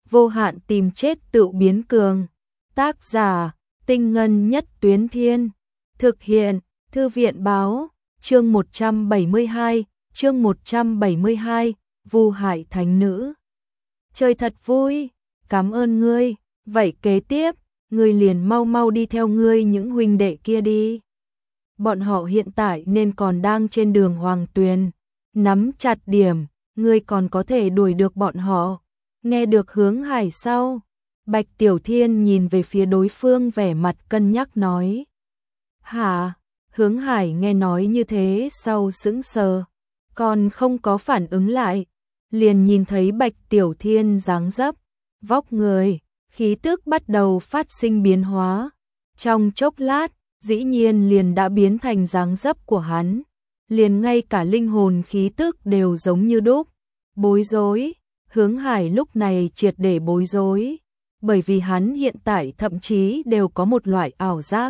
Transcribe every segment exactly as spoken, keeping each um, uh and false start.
vô hạn tìm chết tự biến cường. Tác giả, Tinh Ngân Nhất Tuyến Thiên. Thực hiện, Thư viện Báo. Chương một trăm bảy mươi hai, chương một trăm bảy mươi hai, Vu hại thánh nữ. Chơi thật vui, cảm ơn ngươi, vậy kế tiếp, ngươi liền mau mau đi theo ngươi những huynh đệ kia đi. Bọn họ hiện tại nên còn đang trên đường Hoàng Tuyền, nắm chặt điểm, ngươi còn có thể đuổi được bọn họ. Nghe được Hướng Hải sau, Bạch Tiểu Thiên nhìn về phía đối phương vẻ mặt cân nhắc nói. Hả? Hướng Hải nghe nói như thế sau sững sờ, còn không có phản ứng lại, liền nhìn thấy Bạch Tiểu Thiên dáng dấp, vóc người, khí tức bắt đầu phát sinh biến hóa. Trong chốc lát, dĩ nhiên liền đã biến thành dáng dấp của hắn, liền ngay cả linh hồn khí tức đều giống như đúc. Bối rối, Hướng Hải lúc này triệt để bối rối, bởi vì hắn hiện tại thậm chí đều có một loại ảo giác.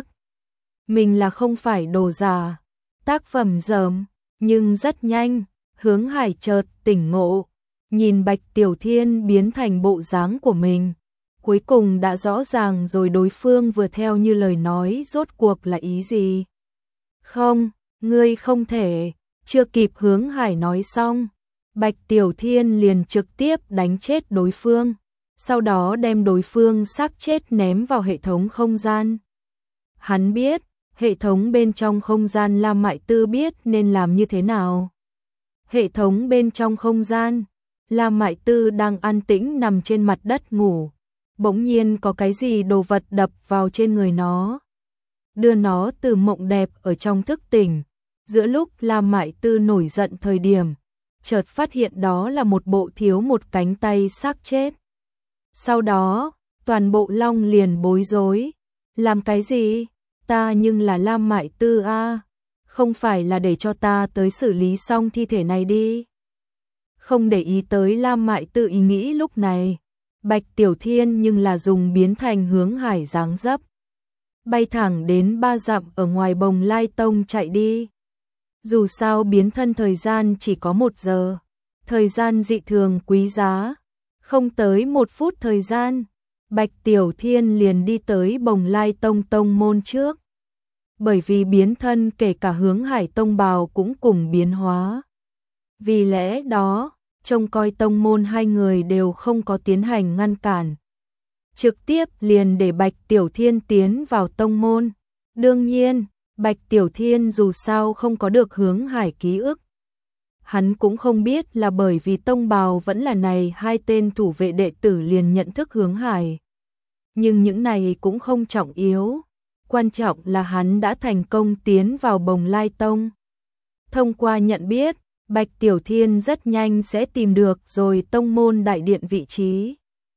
Mình là không phải đồ giả, tác phẩm dởm, nhưng rất nhanh, Hướng Hải chợt tỉnh ngộ, nhìn Bạch Tiểu Thiên biến thành bộ dáng của mình. Cuối cùng đã rõ ràng rồi đối phương vừa theo như lời nói rốt cuộc là ý gì. Không, ngươi không thể, chưa kịp Hướng Hải nói xong, Bạch Tiểu Thiên liền trực tiếp đánh chết đối phương, sau đó đem đối phương xác chết ném vào hệ thống không gian. Hắn biết, hệ thống bên trong không gian Lam Mại Tư biết nên làm như thế nào. Hệ thống bên trong không gian, Lam Mại Tư đang an tĩnh nằm trên mặt đất ngủ. Bỗng nhiên có cái gì đồ vật đập vào trên người nó, đưa nó từ mộng đẹp ở trong thức tỉnh. Giữa lúc Lam Mại Tư nổi giận thời điểm, chợt phát hiện đó là một bộ thiếu một cánh tay xác chết. Sau đó, toàn bộ Long liền bối rối. Làm cái gì? Ta nhưng là Lam Mại Tư a, không phải là để cho ta tới xử lý xong thi thể này đi. Không để ý tới Lam Mại Tư ý nghĩ lúc này, Bạch Tiểu Thiên nhưng là dùng biến thành Hướng Hải dáng dấp, bay thẳng đến ba dặm ở ngoài Bồng Lai Tông chạy đi. Dù sao biến thân thời gian chỉ có một giờ, thời gian dị thường quý giá, không tới một phút thời gian, Bạch Tiểu Thiên liền đi tới Bồng Lai Tông tông môn trước. Bởi vì biến thân kể cả Hướng Hải tông bào cũng cùng biến hóa. Vì lẽ đó, trông coi tông môn hai người đều không có tiến hành ngăn cản. Trực tiếp liền để Bạch Tiểu Thiên tiến vào tông môn. Đương nhiên, Bạch Tiểu Thiên dù sao không có được Hướng Hải ký ức. Hắn cũng không biết là bởi vì tông bào vẫn là này hai tên thủ vệ đệ tử liền nhận thức Hướng Hải. Nhưng những này cũng không trọng yếu. Quan trọng là hắn đã thành công tiến vào Bồng Lai Tông. Thông qua nhận biết, Bạch Tiểu Thiên rất nhanh sẽ tìm được rồi tông môn đại điện vị trí.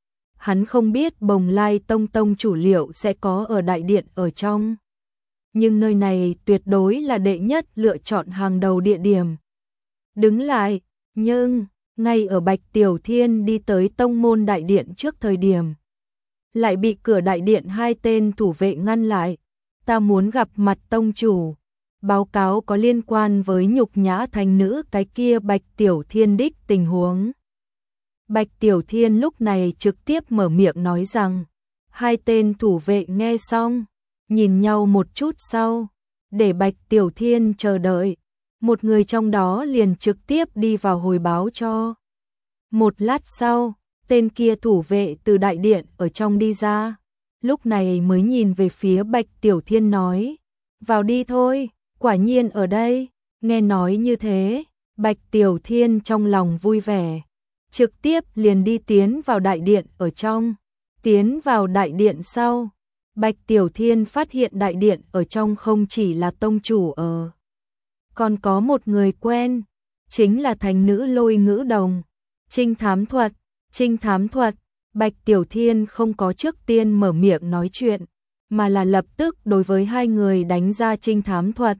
Hắn không biết Bồng Lai Tông tông chủ liệu sẽ có ở đại điện ở trong. Nhưng nơi này tuyệt đối là đệ nhất lựa chọn hàng đầu địa điểm. Đứng lại, nhưng, ngay ở Bạch Tiểu Thiên đi tới tông môn đại điện trước thời điểm, lại bị cửa đại điện hai tên thủ vệ ngăn lại. Ta muốn gặp mặt tông chủ, báo cáo có liên quan với nhục nhã thánh nữ cái kia Bạch Tiểu Thiên đích tình huống. Bạch Tiểu Thiên lúc này trực tiếp mở miệng nói rằng, hai tên thủ vệ nghe xong, nhìn nhau một chút sau, để Bạch Tiểu Thiên chờ đợi, một người trong đó liền trực tiếp đi vào hồi báo cho. Một lát sau, tên kia thủ vệ từ đại điện ở trong đi ra, lúc này mới nhìn về phía Bạch Tiểu Thiên nói, vào đi thôi, quả nhiên ở đây. Nghe nói như thế, Bạch Tiểu Thiên trong lòng vui vẻ, trực tiếp liền đi tiến vào đại điện ở trong. Tiến vào đại điện sau, Bạch Tiểu Thiên phát hiện đại điện ở trong không chỉ là tông chủ ở, còn có một người quen, chính là thánh nữ Lôi Ngữ Đồng. Trinh thám thuật, trinh thám thuật. Bạch Tiểu Thiên không có trước tiên mở miệng nói chuyện, mà là lập tức đối với hai người đánh ra trinh thám thuật.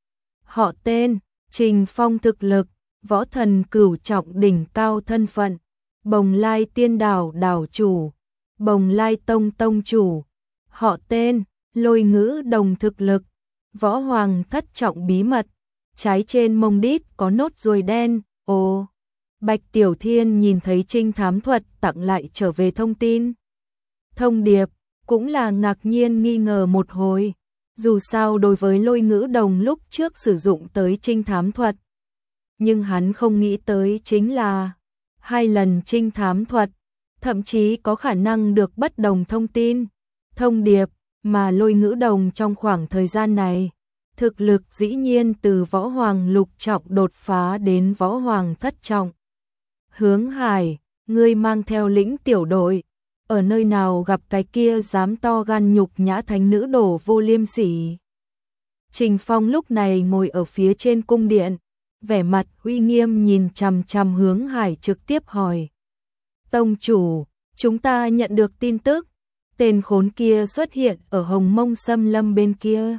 Họ tên, Trình Phong thực lực, võ thần cửu trọng đỉnh cao thân phận, Bồng Lai Tiên Đảo đảo chủ, Bồng Lai Tông tông chủ. Họ tên, Lôi Ngữ Đồng thực lực, võ hoàng thất trọng bí mật, trái trên mông đít có nốt ruồi đen. Ồ, Bạch Tiểu Thiên nhìn thấy trinh thám thuật tặng lại trở về thông tin. Thông điệp, cũng là ngạc nhiên nghi ngờ một hồi. Dù sao đối với Lôi Ngữ Đồng lúc trước sử dụng tới trinh thám thuật. Nhưng hắn không nghĩ tới chính là hai lần trinh thám thuật, thậm chí có khả năng được bất đồng thông tin, thông điệp, mà Lôi Ngữ Đồng trong khoảng thời gian này. Thực lực dĩ nhiên từ võ hoàng lục trọng đột phá đến võ hoàng thất trọng. Hướng Hải, ngươi mang theo lĩnh tiểu đội, ở nơi nào gặp cái kia dám to gan nhục nhã thánh nữ đổ vô liêm sỉ. Trình Phong lúc này ngồi ở phía trên cung điện, vẻ mặt uy nghiêm nhìn chằm chằm Hướng Hải trực tiếp hỏi. Tông chủ, chúng ta nhận được tin tức, tên khốn kia xuất hiện ở Hồng Mông Xâm Lâm bên kia.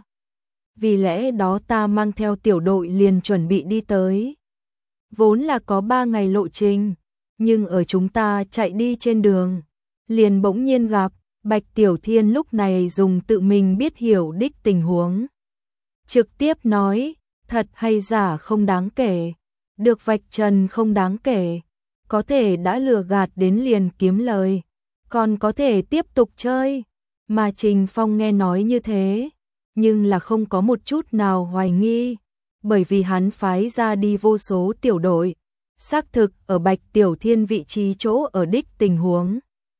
Vì lẽ đó ta mang theo tiểu đội liền chuẩn bị đi tới. Vốn là có ba ngày lộ trình, nhưng ở chúng ta chạy đi trên đường, liền bỗng nhiên gặp. Bạch Tiểu Thiên lúc này dùng tự mình biết hiểu đích tình huống. Trực tiếp nói, thật hay giả không đáng kể, được vạch trần không đáng kể, có thể đã lừa gạt đến liền kiếm lời, còn có thể tiếp tục chơi. Mà Trình Phong nghe nói như thế, nhưng là không có một chút nào hoài nghi, bởi vì hắn phái ra đi vô số tiểu đội, xác thực ở Bạch Tiểu Thiên vị trí chỗ ở đích tình huống,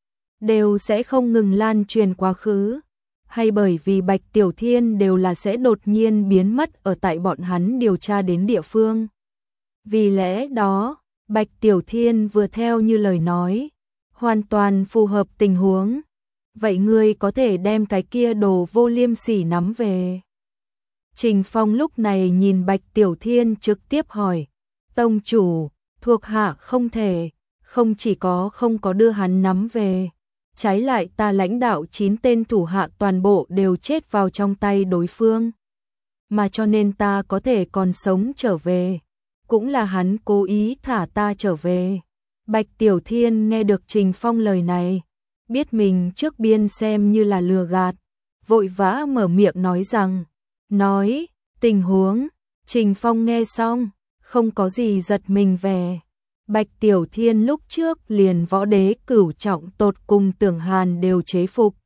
đều sẽ không ngừng lan truyền quá khứ, hay bởi vì Bạch Tiểu Thiên đều là sẽ đột nhiên biến mất ở tại bọn hắn điều tra đến địa phương. Vì lẽ đó, Bạch Tiểu Thiên vừa theo như lời nói, hoàn toàn phù hợp tình huống. Vậy ngươi có thể đem cái kia đồ vô liêm sỉ nắm về. Trình Phong lúc này nhìn Bạch Tiểu Thiên trực tiếp hỏi, tông chủ, thuộc hạ không thể, không chỉ có không có đưa hắn nắm về, trái lại ta lãnh đạo chín tên thủ hạ toàn bộ đều chết vào trong tay đối phương. Mà cho nên ta có thể còn sống trở về, cũng là hắn cố ý thả ta trở về. Bạch Tiểu Thiên nghe được Trình Phong lời này, biết mình trước biên xem như là lừa gạt, vội vã mở miệng nói rằng, nói, tình huống. Trình Phong nghe xong, không có gì giật mình về. Bạch Tiểu Thiên lúc trước liền võ đế cửu trọng tột cùng Tưởng Hàn đều chế phục.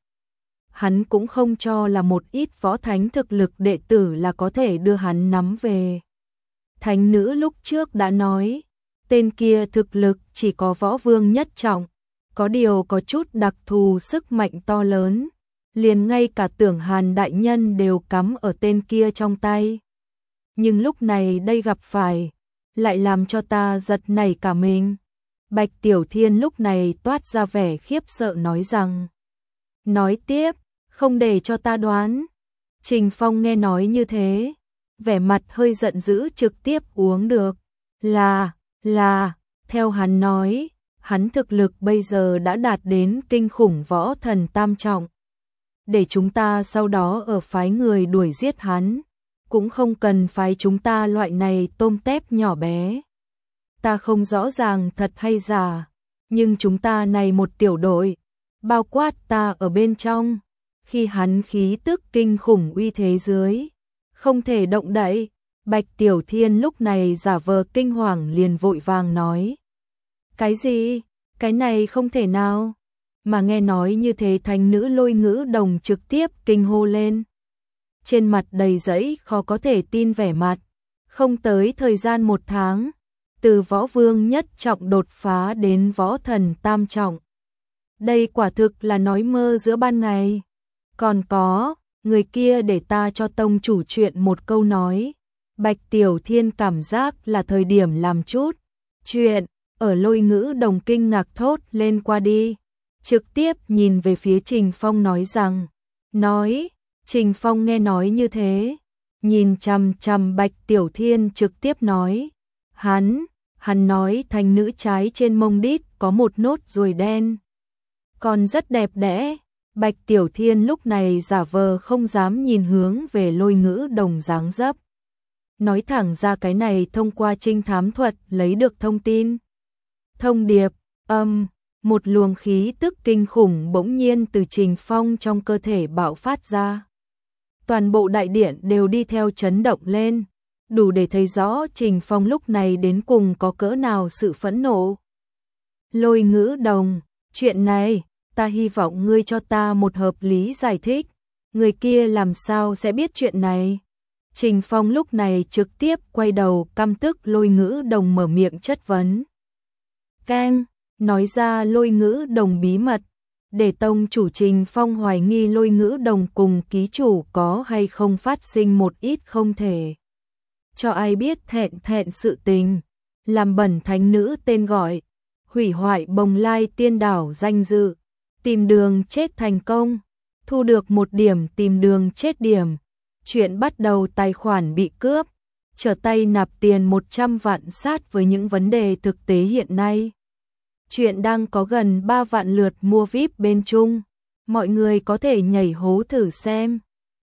Hắn cũng không cho là một ít võ thánh thực lực đệ tử là có thể đưa hắn nắm về. Thánh nữ lúc trước đã nói, tên kia thực lực chỉ có võ vương nhất trọng, có điều có chút đặc thù sức mạnh to lớn, liền ngay cả Tưởng Hàn đại nhân đều cắm ở tên kia trong tay. Nhưng lúc này đây gặp phải, lại làm cho ta giật nảy cả mình. Bạch Tiểu Thiên lúc này toát ra vẻ khiếp sợ nói rằng, nói tiếp, không để cho ta đoán. Trình Phong nghe nói như thế, vẻ mặt hơi giận dữ trực tiếp uống được, là, là, theo hắn nói, hắn thực lực bây giờ đã đạt đến kinh khủng võ thần tam trọng. Để chúng ta sau đó ở phái người đuổi giết hắn, cũng không cần phái chúng ta loại này tôm tép nhỏ bé. Ta không rõ ràng thật hay giả, nhưng chúng ta này một tiểu đội, bao quát ta ở bên trong, khi hắn khí tức kinh khủng uy thế dưới, không thể động đậy. Bạch Tiểu Thiên lúc này giả vờ kinh hoàng liền vội vàng nói, cái gì? Cái này không thể nào. Mà nghe nói như thế thánh nữ Lôi Ngữ Đồng trực tiếp kinh hô lên. Trên mặt đầy dẫy khó có thể tin vẻ mặt. Không tới thời gian một tháng, từ võ vương nhất trọng đột phá đến võ thần tam trọng. Đây quả thực là nói mơ giữa ban ngày. Còn có, người kia để ta cho tông chủ chuyện một câu nói. Bạch Tiểu Thiên cảm giác là thời điểm làm chút chuyện. Ở Lôi Ngữ Đồng kinh ngạc thốt lên qua đi, trực tiếp nhìn về phía Trình Phong nói rằng, nói. Trình Phong nghe nói như thế, nhìn chằm chằm Bạch Tiểu Thiên trực tiếp nói, hắn, hắn nói thành nữ trái trên mông đít có một nốt ruồi đen, còn rất đẹp đẽ. Bạch Tiểu Thiên lúc này giả vờ không dám nhìn hướng về Lôi Ngữ Đồng dáng dấp, nói thẳng ra cái này thông qua trinh thám thuật lấy được thông tin. Thông điệp, âm, một luồng khí tức kinh khủng bỗng nhiên từ Trình Phong trong cơ thể bạo phát ra. Toàn bộ đại điện đều đi theo chấn động lên, đủ để thấy rõ Trình Phong lúc này đến cùng có cỡ nào sự phẫn nộ. Lôi Ngữ Đồng, chuyện này, ta hy vọng ngươi cho ta một hợp lý giải thích, người kia làm sao sẽ biết chuyện này. Trình Phong lúc này trực tiếp quay đầu căm tức Lôi Ngữ Đồng mở miệng chất vấn. Keng, nói ra Lôi Ngữ Đồng bí mật, để tông chủ Trình Phong hoài nghi Lôi Ngữ Đồng cùng ký chủ có hay không phát sinh một ít không thể cho ai biết thẹn thẹn sự tình, làm bẩn thánh nữ tên gọi, hủy hoại Bồng Lai Tiên Đảo danh dự, tìm đường chết thành công, thu được một điểm tìm đường chết điểm. Chuyện bắt đầu tài khoản bị cướp, trở tay nạp tiền một trăm vạn sát với những vấn đề thực tế hiện nay. Chuyện đang có gần ba vạn lượt mua vi ai pi bên Trung, mọi người có thể nhảy hố thử xem.